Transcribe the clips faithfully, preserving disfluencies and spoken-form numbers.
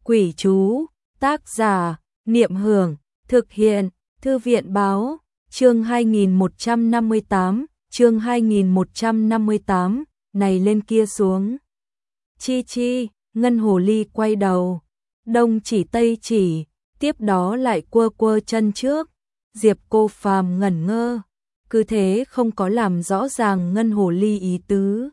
Quỷ chú, tác giả, Niệm Hưởng, thực hiện, Thư viện báo, chương hai nghìn một trăm năm mươi tám, chương hai nghìn một trăm năm mươi tám, này lên kia xuống. Chi chi, Ngân Hồ Ly quay đầu, đông chỉ tây chỉ, tiếp đó lại quơ quơ chân trước. Diệp Cô Phàm ngẩn ngơ, cứ thế không có làm rõ ràng Ngân Hồ Ly ý tứ.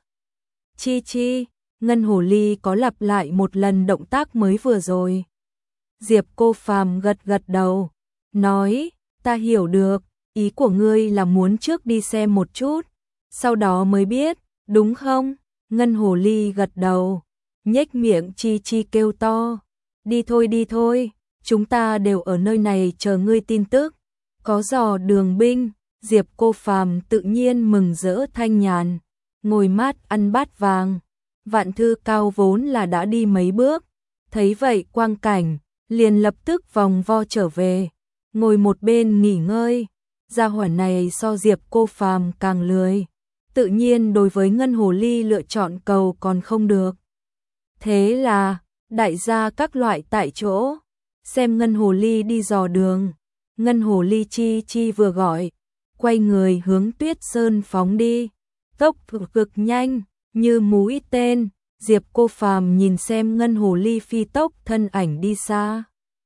Chi chi, Ngân Hồ Ly có lặp lại một lần động tác mới vừa rồi. Diệp Cô Phàm gật gật đầu, nói, ta hiểu được, ý của ngươi là muốn trước đi xem một chút, sau đó mới biết, đúng không? Ngân Hồ Ly gật đầu, nhếch miệng chi chi kêu to, đi thôi đi thôi, chúng ta đều ở nơi này chờ ngươi tin tức. Có dò đường binh, Diệp Cô Phàm tự nhiên mừng rỡ thanh nhàn, ngồi mát ăn bát vàng. Vạn Thư Cao vốn là đã đi mấy bước, thấy vậy quang cảnh, liền lập tức vòng vo trở về, ngồi một bên nghỉ ngơi. Gia hỏa này so Diệp Cô Phàm càng lười, tự nhiên đối với Ngân Hồ Ly lựa chọn cầu còn không được. Thế là, đại gia các loại tại chỗ, xem Ngân Hồ Ly đi dò đường. Ngân Hồ Ly chi chi vừa gọi, quay người hướng Tuyết Sơn phóng đi, tốc cực nhanh, như mũi tên. Diệp Cô Phàm nhìn xem Ngân Hồ Ly phi tốc thân ảnh đi xa,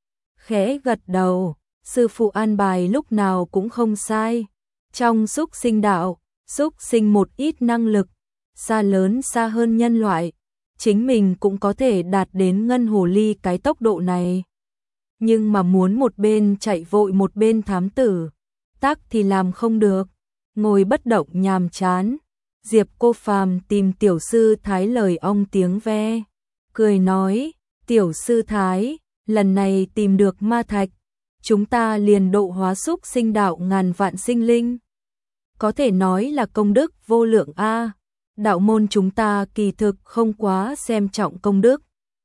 khẽ gật đầu, sư phụ an bài lúc nào cũng không sai. Trong xúc sinh đạo, xúc sinh một ít năng lực, xa lớn xa hơn nhân loại, chính mình cũng có thể đạt đến Ngân Hồ Ly cái tốc độ này. Nhưng mà muốn một bên chạy vội một bên thám tử, tác thì làm không được, ngồi bất động nhàm chán. Diệp Cô Phàm tìm Tiểu Sư Thái lời ong tiếng ve, cười nói, Tiểu Sư Thái, lần này tìm được ma thạch, chúng ta liền độ hóa xúc sinh đạo ngàn vạn sinh linh. Có thể nói là công đức vô lượng a. Đạo môn chúng ta kỳ thực không quá xem trọng công đức.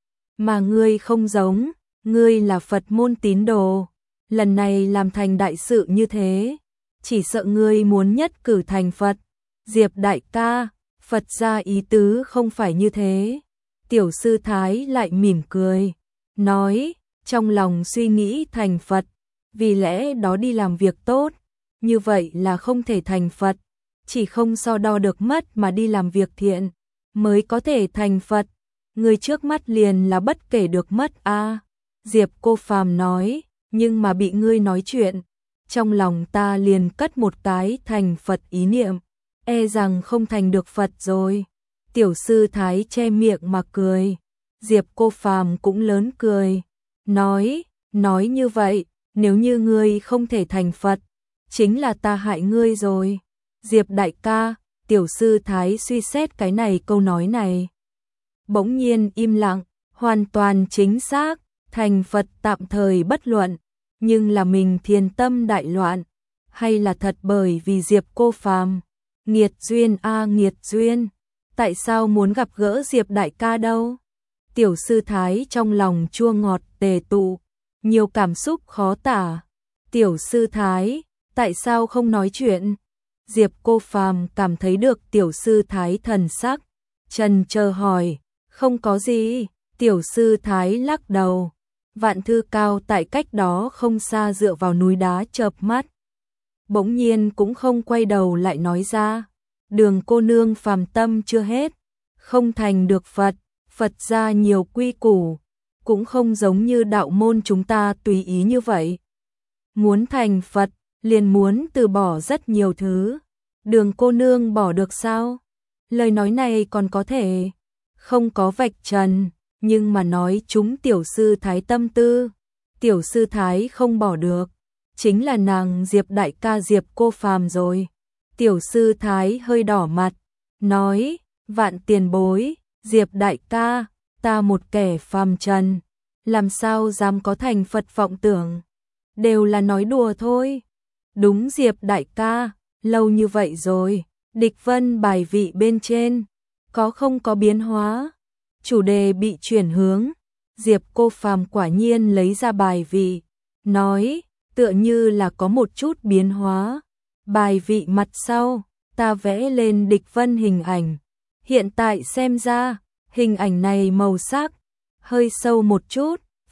Mà ngươi không giống, ngươi là Phật môn tín đồ, lần này làm thành đại sự như thế, chỉ sợ ngươi muốn nhất cử thành Phật. Diệp đại ca, Phật gia ý tứ không phải như thế. Tiểu Sư Thái lại mỉm cười, nói, trong lòng suy nghĩ thành Phật, vì lẽ đó đi làm việc tốt, như vậy là không thể thành Phật, chỉ không so đo được mất mà đi làm việc thiện, mới có thể thành Phật. Người trước mắt liền là bất kể được mất a. À. Diệp Cô Phàm nói, nhưng mà bị ngươi nói chuyện, trong lòng ta liền cất một cái thành Phật ý niệm, e rằng không thành được Phật rồi. Tiểu Sư Thái che miệng mà cười, Diệp Cô Phàm cũng lớn cười, nói, nói như vậy, nếu như ngươi không thể thành Phật, chính là ta hại ngươi rồi. Diệp đại ca, Tiểu Sư Thái suy xét cái này câu nói này, bỗng nhiên im lặng, hoàn toàn chính xác, thành Phật tạm thời bất luận, nhưng là mình thiền tâm đại loạn, hay là thật bởi vì Diệp Cô Phàm? Nghiệt duyên a nghiệt duyên, tại sao muốn gặp gỡ Diệp đại ca đâu? Tiểu Sư Thái trong lòng chua ngọt tề tụ, nhiều cảm xúc khó tả. Tiểu Sư Thái, tại sao không nói chuyện? Diệp Cô Phàm cảm thấy được Tiểu Sư Thái thần sắc, trần chờ hỏi, không có gì. Tiểu Sư Thái lắc đầu. Vạn Thư Cao tại cách đó không xa dựa vào núi đá chợp mắt, bỗng nhiên cũng không quay đầu lại nói ra, Đường cô nương phàm tâm chưa hết, không thành được Phật, Phật gia nhiều quy củ, cũng không giống như đạo môn chúng ta tùy ý như vậy. Muốn thành Phật, liền muốn từ bỏ rất nhiều thứ. Đường cô nương bỏ được sao? Lời nói này còn có thể không có vạch trần, nhưng mà nói chúng Tiểu Sư Thái tâm tư. Tiểu Sư Thái không bỏ được, chính là nàng Diệp đại ca Diệp Cô Phàm rồi. Tiểu Sư Thái hơi đỏ mặt, nói, vạn tiền bối, Diệp đại ca, ta một kẻ phàm trần, làm sao dám có thành Phật vọng tưởng, đều là nói đùa thôi. Đúng Diệp đại ca, lâu như vậy rồi, địch vân bài vị bên trên, có không có biến hóa? Chủ đề bị chuyển hướng, Diệp Cô Phàm quả nhiên lấy ra bài vị, nói, tựa như là có một chút biến hóa. Bài vị mặt sau, ta vẽ lên địch vân hình ảnh, hiện tại xem ra, hình ảnh này màu sắc hơi sâu một chút,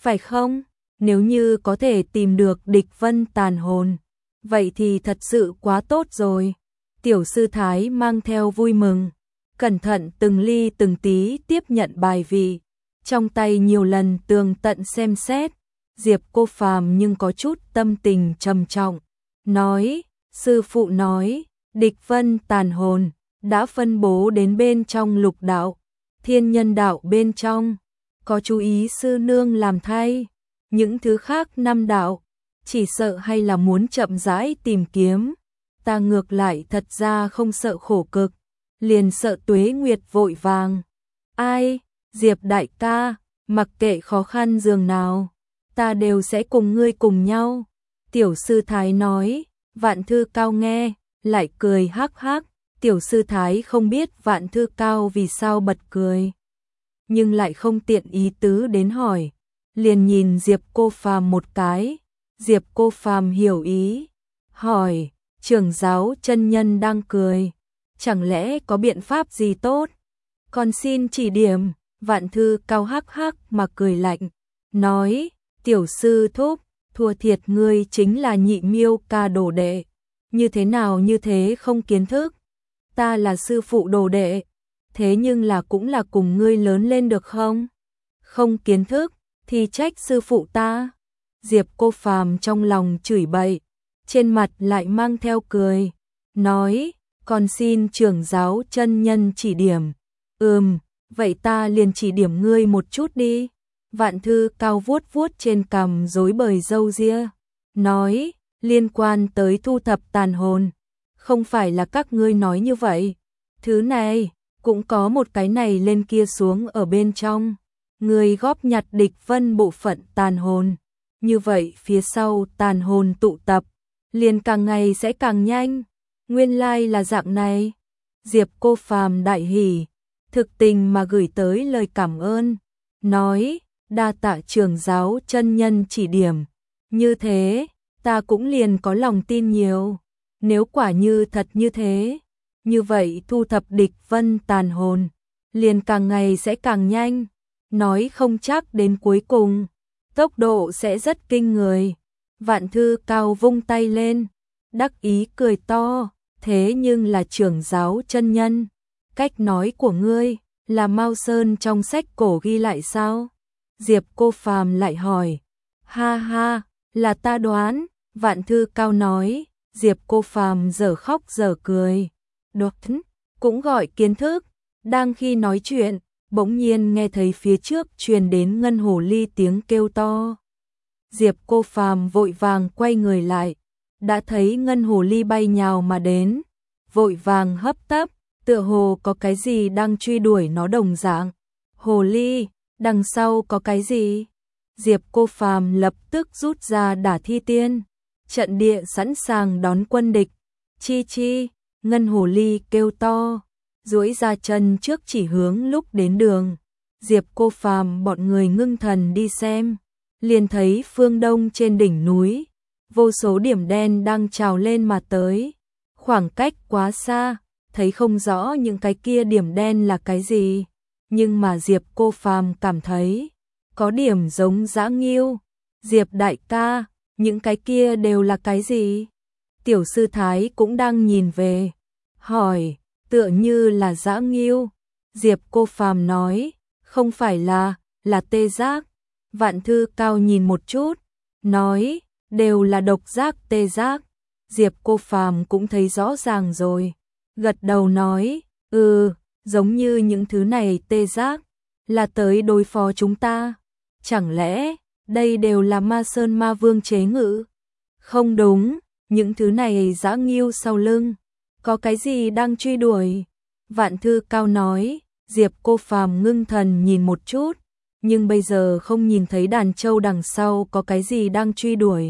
phải không? Nếu như có thể tìm được địch vân tàn hồn, vậy thì thật sự quá tốt rồi. Tiểu sư Thái mang theo vui mừng, cẩn thận từng ly từng tí tiếp nhận bài vị, trong tay nhiều lần tường tận xem xét. Diệp Cô Phàm nhưng có chút tâm tình trầm trọng, nói, sư phụ nói, địch vân tàn hồn đã phân bố đến bên trong lục đạo, thiên nhân đạo bên trong, có chú ý sư nương làm thay. Những thứ khác năm đạo, chỉ sợ hay là muốn chậm rãi tìm kiếm. Ta ngược lại thật ra không sợ khổ cực, liền sợ tuế nguyệt vội vàng. Ai, Diệp đại ca, mặc kệ khó khăn dường nào, ta đều sẽ cùng ngươi cùng nhau. Tiểu sư Thái nói. Vạn Thư Cao nghe, lại cười hắc hắc. Tiểu sư Thái không biết Vạn Thư Cao vì sao bật cười, nhưng lại không tiện ý tứ đến hỏi, liền nhìn Diệp Cô Phàm một cái. Diệp Cô Phàm hiểu ý, hỏi, trưởng giáo chân nhân đang cười, chẳng lẽ có biện pháp gì tốt? Con xin chỉ điểm. Vạn Thư Cao hắc hắc mà cười lạnh, nói, tiểu sư thúc, thua thiệt ngươi chính là Nhị Miêu ca đồ đệ, như thế nào như thế không kiến thức. Ta là sư phụ đồ đệ, thế nhưng là cũng là cùng ngươi lớn lên được không? Không kiến thức, thì trách sư phụ ta. Diệp Cô Phàm trong lòng chửi bậy, trên mặt lại mang theo cười, nói, còn xin trưởng giáo chân nhân chỉ điểm. Ừm, vậy ta liền chỉ điểm ngươi một chút đi. Vạn Thư Cao vuốt vuốt trên cằm rối bời râu ria, nói, liên quan tới thu thập tàn hồn, không phải là các ngươi nói như vậy. Thứ này, cũng có một cái này lên kia xuống ở bên trong. Ngươi góp nhặt địch vân bộ phận tàn hồn, như vậy phía sau tàn hồn tụ tập, liền càng ngày sẽ càng nhanh. Nguyên lai là dạng này. Diệp Cô Phàm đại hỉ, thực tình mà gửi tới lời cảm ơn, nói, đa tạ trưởng giáo chân nhân chỉ điểm, như thế, ta cũng liền có lòng tin nhiều. Nếu quả như thật như thế, như vậy thu thập địch vân tàn hồn, liền càng ngày sẽ càng nhanh, nói không chắc đến cuối cùng, tốc độ sẽ rất kinh người. Vạn Thư Cao vung tay lên, đắc ý cười to, thế nhưng là trưởng giáo chân nhân, cách nói của ngươi là Mao Sơn trong sách cổ ghi lại sao? Diệp Cô Phàm lại hỏi. Ha ha, là ta đoán. Vạn Thư Cao nói. Diệp Cô Phàm dở khóc dở cười. Đột cũng gọi kiến thức. Đang khi nói chuyện, bỗng nhiên nghe thấy phía trước truyền đến Ngân Hồ Ly tiếng kêu to. Diệp Cô Phàm vội vàng quay người lại, đã thấy Ngân Hồ Ly bay nhào mà đến, vội vàng hấp tấp, tựa hồ có cái gì đang truy đuổi nó đồng dạng. Hồ Ly, đằng sau có cái gì? Diệp Cô Phàm lập tức rút ra Đả Thi Tiên, trận địa sẵn sàng đón quân địch. Chi chi, Ngân Hồ Ly kêu to, duỗi ra chân trước chỉ hướng lúc đến đường. Diệp Cô Phàm bọn người ngưng thần đi xem, liền thấy phương đông trên đỉnh núi, vô số điểm đen đang trào lên mà tới. Khoảng cách quá xa, thấy không rõ những cái kia điểm đen là cái gì, nhưng mà Diệp Cô Phàm cảm thấy có điểm giống dã nghiêu. Diệp đại ca, những cái kia đều là cái gì? Tiểu sư Thái cũng đang nhìn về, hỏi, tựa như là dã nghiêu. Diệp Cô Phàm nói, không phải là, là tê giác. Vạn Thư Cao nhìn một chút, nói, đều là độc giác tê giác. Diệp Cô Phàm cũng thấy rõ ràng rồi, gật đầu nói, ừ, giống như những thứ này tê giác, là tới đối phó chúng ta. Chẳng lẽ, đây đều là Ma Sơn Ma Vương chế ngự? Không đúng, những thứ này dã nghiêu sau lưng, có cái gì đang truy đuổi? Vạn Thư Cao nói. Diệp Cô Phàm ngưng thần nhìn một chút, nhưng bây giờ không nhìn thấy đàn trâu đằng sau có cái gì đang truy đuổi.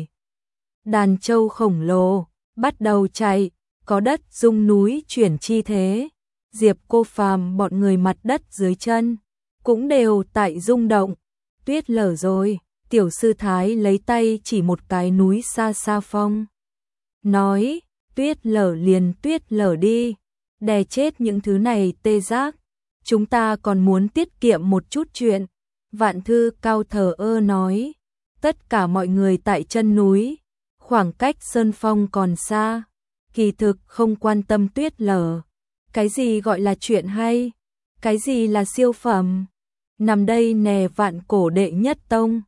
Đàn trâu khổng lồ bắt đầu chạy, có đất rung núi chuyển chi thế. Diệp Cô Phàm bọn người mặt đất dưới chân cũng đều tại rung động. Tuyết lở rồi. Tiểu sư Thái lấy tay chỉ một cái núi xa xa phong, nói, tuyết lở liền tuyết lở đi, đè chết những thứ này tê giác. Chúng ta còn muốn tiết kiệm một chút chuyện, Vạn Thư Cao thờ ơ nói, tất cả mọi người tại chân núi, khoảng cách Sơn Phong còn xa, kỳ thực không quan tâm tuyết lở. Cái gì gọi là chuyện hay? Cái gì là siêu phẩm? Nằm đây nè, vạn cổ đệ nhất tông,